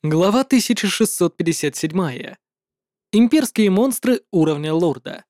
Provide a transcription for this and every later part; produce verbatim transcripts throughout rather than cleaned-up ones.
Глава тысяча шестьсот пятьдесят семь. Имперские монстры уровня лорда.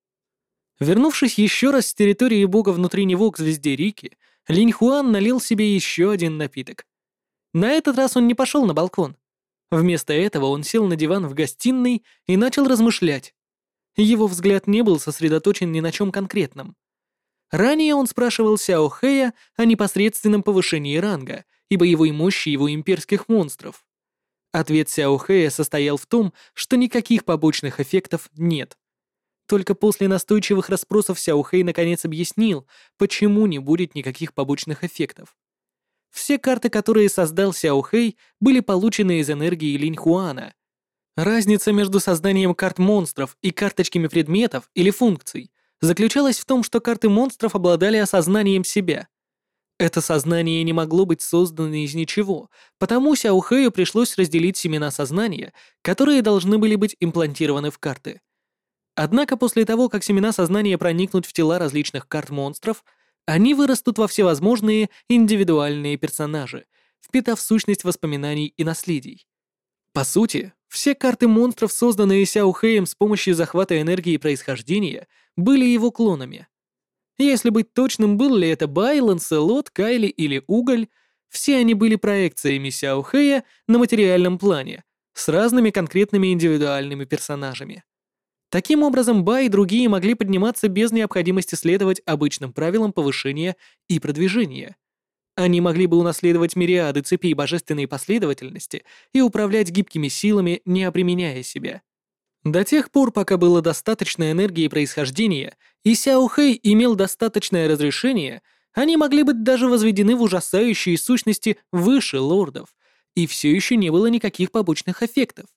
Вернувшись еще раз с территории бога внутри него к звезде Рики, Линь Хуан налил себе еще один напиток. На этот раз он не пошел на балкон. Вместо этого он сел на диван в гостиной и начал размышлять. Его взгляд не был сосредоточен ни на чем конкретном. Ранее он спрашивал Сяо Хэя о непосредственном повышении ранга и боевой мощи его имперских монстров. Ответ Сяо Хэя состоял в том, что никаких побочных эффектов нет. Только после настойчивых расспросов Сяо Хэй наконец объяснил, почему не будет никаких побочных эффектов. Все карты, которые создал Сяо Хэй, были получены из энергии Линь Хуана. Разница между созданием карт монстров и карточками предметов или функций заключалась в том, что карты монстров обладали осознанием себя. Это сознание не могло быть создано из ничего, потому Сяо Хэю пришлось разделить семена сознания, которые должны были быть имплантированы в карты. Однако после того, как семена сознания проникнут в тела различных карт монстров, они вырастут во всевозможные индивидуальные персонажи, впитав сущность воспоминаний и наследий. По сути, все карты монстров, созданные Сяо Хэем с помощью захвата энергии происхождения, были его клонами. Если быть точным, был ли это Бай, Ланселот, Кайли или Уголь, все они были проекциями Сяо Хэя на материальном плане, с разными конкретными индивидуальными персонажами. Таким образом, Бай и другие могли подниматься без необходимости следовать обычным правилам повышения и продвижения. Они могли бы унаследовать мириады цепей божественной последовательности и управлять гибкими силами, не обременяя себя. До тех пор, пока было достаточно энергии происхождения, и Сяо Хэй имел достаточное разрешение, они могли быть даже возведены в ужасающие сущности выше лордов, и все еще не было никаких побочных эффектов.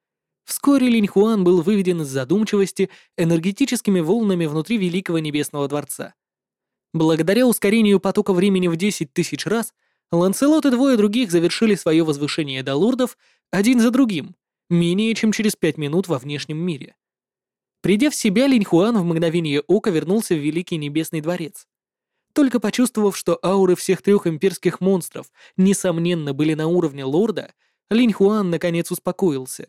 Вскоре Линь Хуан был выведен из задумчивости энергетическими волнами внутри Великого Небесного Дворца. Благодаря ускорению потока времени в десять тысяч раз, Ланселот и двое других завершили свое возвышение до лордов один за другим, менее чем через пять минут во внешнем мире. Придя в себя, Линь Хуан в мгновение ока вернулся в Великий Небесный Дворец. Только почувствовав, что ауры всех трех имперских монстров несомненно были на уровне лорда, Линь Хуан наконец успокоился.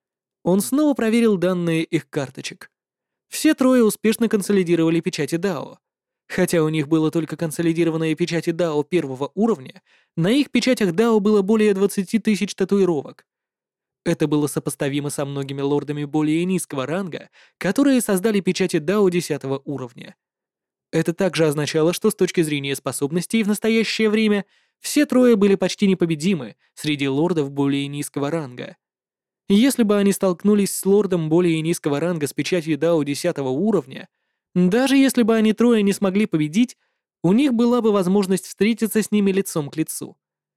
Он снова проверил данные их карточек. Все трое успешно консолидировали печати Дао. Хотя у них было только консолидированные печати Дао первого уровня, на их печатях Дао было более двадцати тысяч татуировок. Это было сопоставимо со многими лордами более низкого ранга, которые создали печати Дао десятого уровня. Это также означало, что с точки зрения способностей в настоящее время все трое были почти непобедимы среди лордов более низкого ранга. Если бы они столкнулись с лордом более низкого ранга с печатью Дао десятого уровня, даже если бы они трое не смогли победить, у них была бы возможность встретиться с ними лицом к лицу.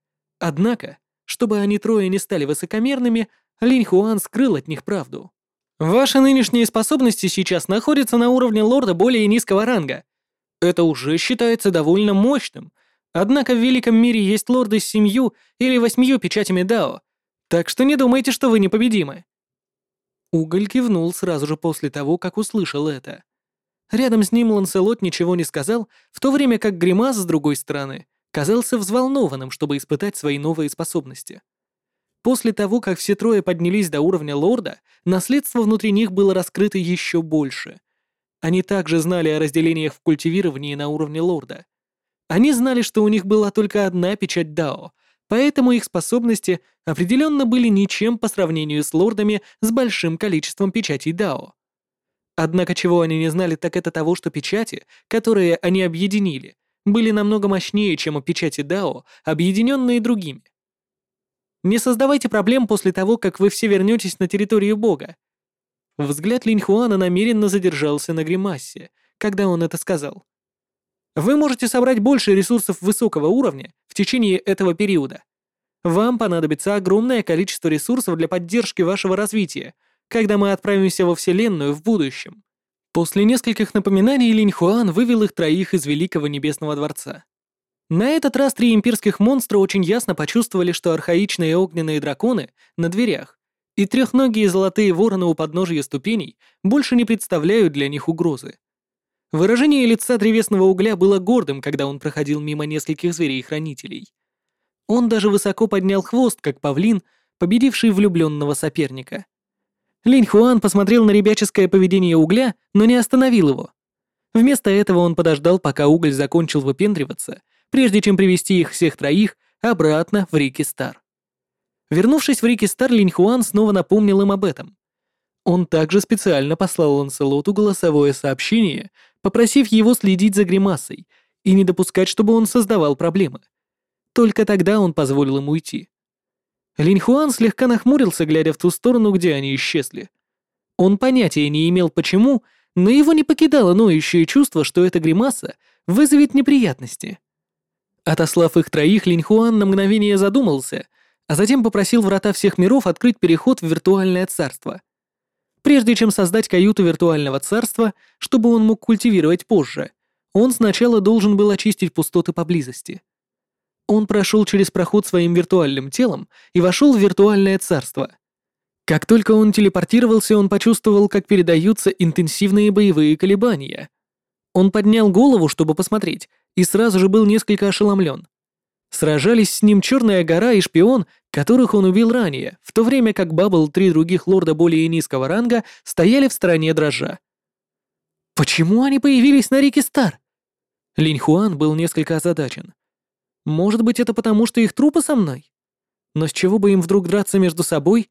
Однако, чтобы они трое не стали высокомерными, Линь Хуан скрыл от них правду. Ваши нынешние способности сейчас находятся на уровне лорда более низкого ранга. Это уже считается довольно мощным, однако в великом мире есть лорды с семью или восьмью печатями Дао, так что не думайте, что вы непобедимы. Уголь кивнул сразу же после того, как услышал это. Рядом с ним Ланселот ничего не сказал, в то время как Гримас, с другой стороны, казался взволнованным, чтобы испытать свои новые способности. После того, как все трое поднялись до уровня лорда, наследство внутри них было раскрыто еще больше. Они также знали о разделениях в культивировании на уровне лорда. Они знали, что у них была только одна печать Дао, поэтому их способности определенно были ничем по сравнению с лордами с большим количеством печатей Дао. Однако чего они не знали, так это того, что печати, которые они объединили, были намного мощнее, чем печати Дао, объединенные другими. Не создавайте проблем после того, как вы все вернетесь на территорию бога. Взгляд Линь Хуана намеренно задержался на Гримасе, когда он это сказал. Вы можете собрать больше ресурсов высокого уровня в течение этого периода. Вам понадобится огромное количество ресурсов для поддержки вашего развития, когда мы отправимся во Вселенную в будущем. После нескольких напоминаний Линь Хуан вывел их троих из Великого Небесного Дворца. На этот раз три имперских монстра очень ясно почувствовали, что архаичные огненные драконы на дверях и трехногие золотые вороны у подножия ступеней больше не представляют для них угрозы. Выражение лица древесного угля было гордым, когда он проходил мимо нескольких зверей-хранителей. Он даже высоко поднял хвост, как павлин, победивший влюбленного соперника. Линь Хуан посмотрел на ребяческое поведение угля, но не остановил его. Вместо этого он подождал, пока уголь закончил выпендриваться, прежде чем привести их всех троих обратно в Рики Стар. Вернувшись в Рики Стар, Линь Хуан снова напомнил им об этом. Он также специально послал Ланселоту голосовое сообщение, попросив его следить за Гримасой и не допускать, чтобы он создавал проблемы. Только тогда он позволил им уйти. Линь Хуан слегка нахмурился, глядя в ту сторону, где они исчезли. Он понятия не имел почему, но его не покидало ноющее чувство, что эта Гримаса вызовет неприятности. Отослав их троих, Линь Хуан на мгновение задумался, а затем попросил врата всех миров открыть переход в виртуальное царство. Прежде чем создать каюту виртуального царства, чтобы он мог культивировать позже, он сначала должен был очистить пустоты поблизости. Он прошел через проход своим виртуальным телом и вошел в виртуальное царство. Как только он телепортировался, он почувствовал, как передаются интенсивные боевые колебания. Он поднял голову, чтобы посмотреть, и сразу же был несколько ошеломлен. Сражались с ним Черная гора и Шпион, которых он убил ранее, в то время как Баббл и три других лорда более низкого ранга стояли в стороне дрожа. Почему они появились на Рике Стар? Линь Хуан был несколько озадачен. Может быть, это потому, что их трупы со мной? Но с чего бы им вдруг драться между собой?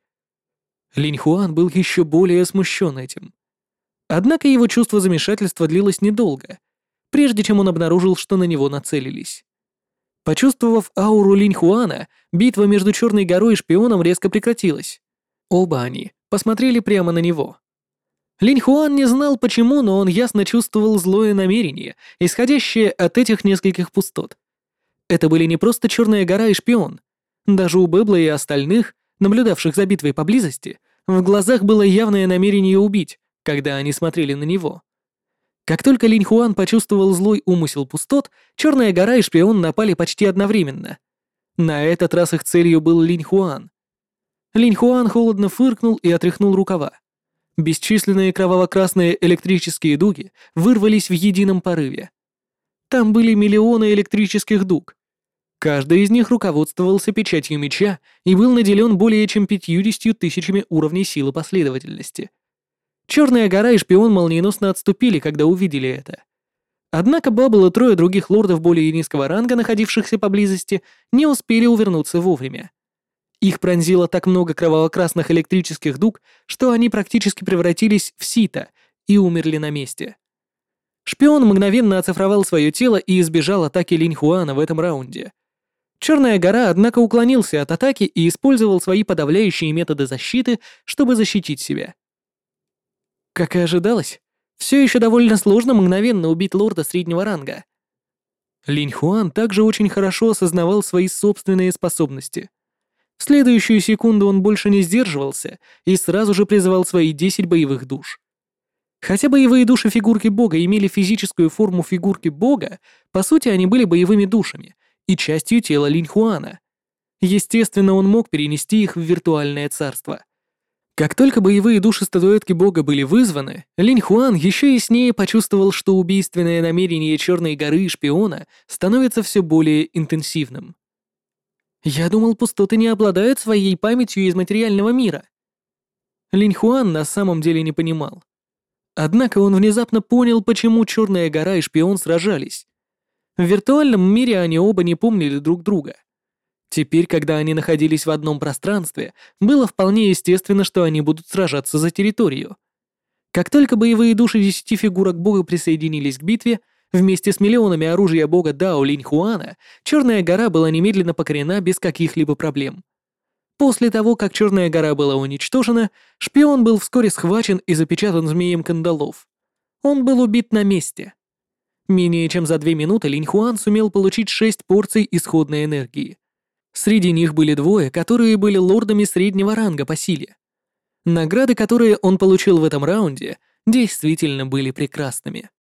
Линь Хуан был еще более смущен этим. Однако его чувство замешательства длилось недолго, прежде чем он обнаружил, что на него нацелились. Почувствовав ауру Линь Хуана, битва между Черной горой и Шпионом резко прекратилась. Оба они посмотрели прямо на него. Линь Хуан не знал почему, но он ясно чувствовал злое намерение, исходящее от этих нескольких пустот. Это были не просто Черная гора и Шпион. Даже у Бэбла и остальных, наблюдавших за битвой поблизости, в глазах было явное намерение убить, когда они смотрели на него. Как только Линь Хуан почувствовал злой умысел пустот, Черная гора и Шпион напали почти одновременно. На этот раз их целью был Линь Хуан. Линь Хуан холодно фыркнул и отряхнул рукава. Бесчисленные кроваво-красные электрические дуги вырвались в едином порыве. Там были миллионы электрических дуг. Каждый из них руководствовался печатью меча и был наделен более чем пятьюдесятью тысячами уровней силы последовательности. Черная гора и Шпион молниеносно отступили, когда увидели это. Однако Баббл и трое других лордов более низкого ранга, находившихся поблизости, не успели увернуться вовремя. Их пронзило так много кроваво-красных электрических дуг, что они практически превратились в сито и умерли на месте. Шпион мгновенно оцифровал свое тело и избежал атаки Линь Хуана в этом раунде. Черная гора, однако, уклонился от атаки и использовал свои подавляющие методы защиты, чтобы защитить себя. Как и ожидалось, все еще довольно сложно мгновенно убить лорда среднего ранга. Линь Хуан также очень хорошо осознавал свои собственные способности. В следующую секунду он больше не сдерживался и сразу же призывал свои десять боевых душ. Хотя боевые души фигурки бога имели физическую форму фигурки бога, по сути они были боевыми душами и частью тела Линь Хуана. Естественно, он мог перенести их в виртуальное царство. Как только боевые души статуэтки бога были вызваны, Линь Хуан еще яснее почувствовал, что убийственное намерение Черной горы и Шпиона становится все более интенсивным. «Я думал, пустоты не обладают своей памятью из материального мира». Линь Хуан на самом деле не понимал. Однако он внезапно понял, почему Черная гора и Шпион сражались. В виртуальном мире они оба не помнили друг друга. Теперь, когда они находились в одном пространстве, было вполне естественно, что они будут сражаться за территорию. Как только боевые души десяти фигурок бога присоединились к битве, вместе с миллионами оружия бога Дао Линь Хуана, Черная гора была немедленно покорена без каких-либо проблем. После того, как Черная гора была уничтожена, Шпион был вскоре схвачен и запечатан змеем кандалов. Он был убит на месте. Менее чем за две минуты Линь Хуан сумел получить шесть порций исходной энергии. Среди них были двое, которые были лордами среднего ранга по силе. Награды, которые он получил в этом раунде, действительно были прекрасными.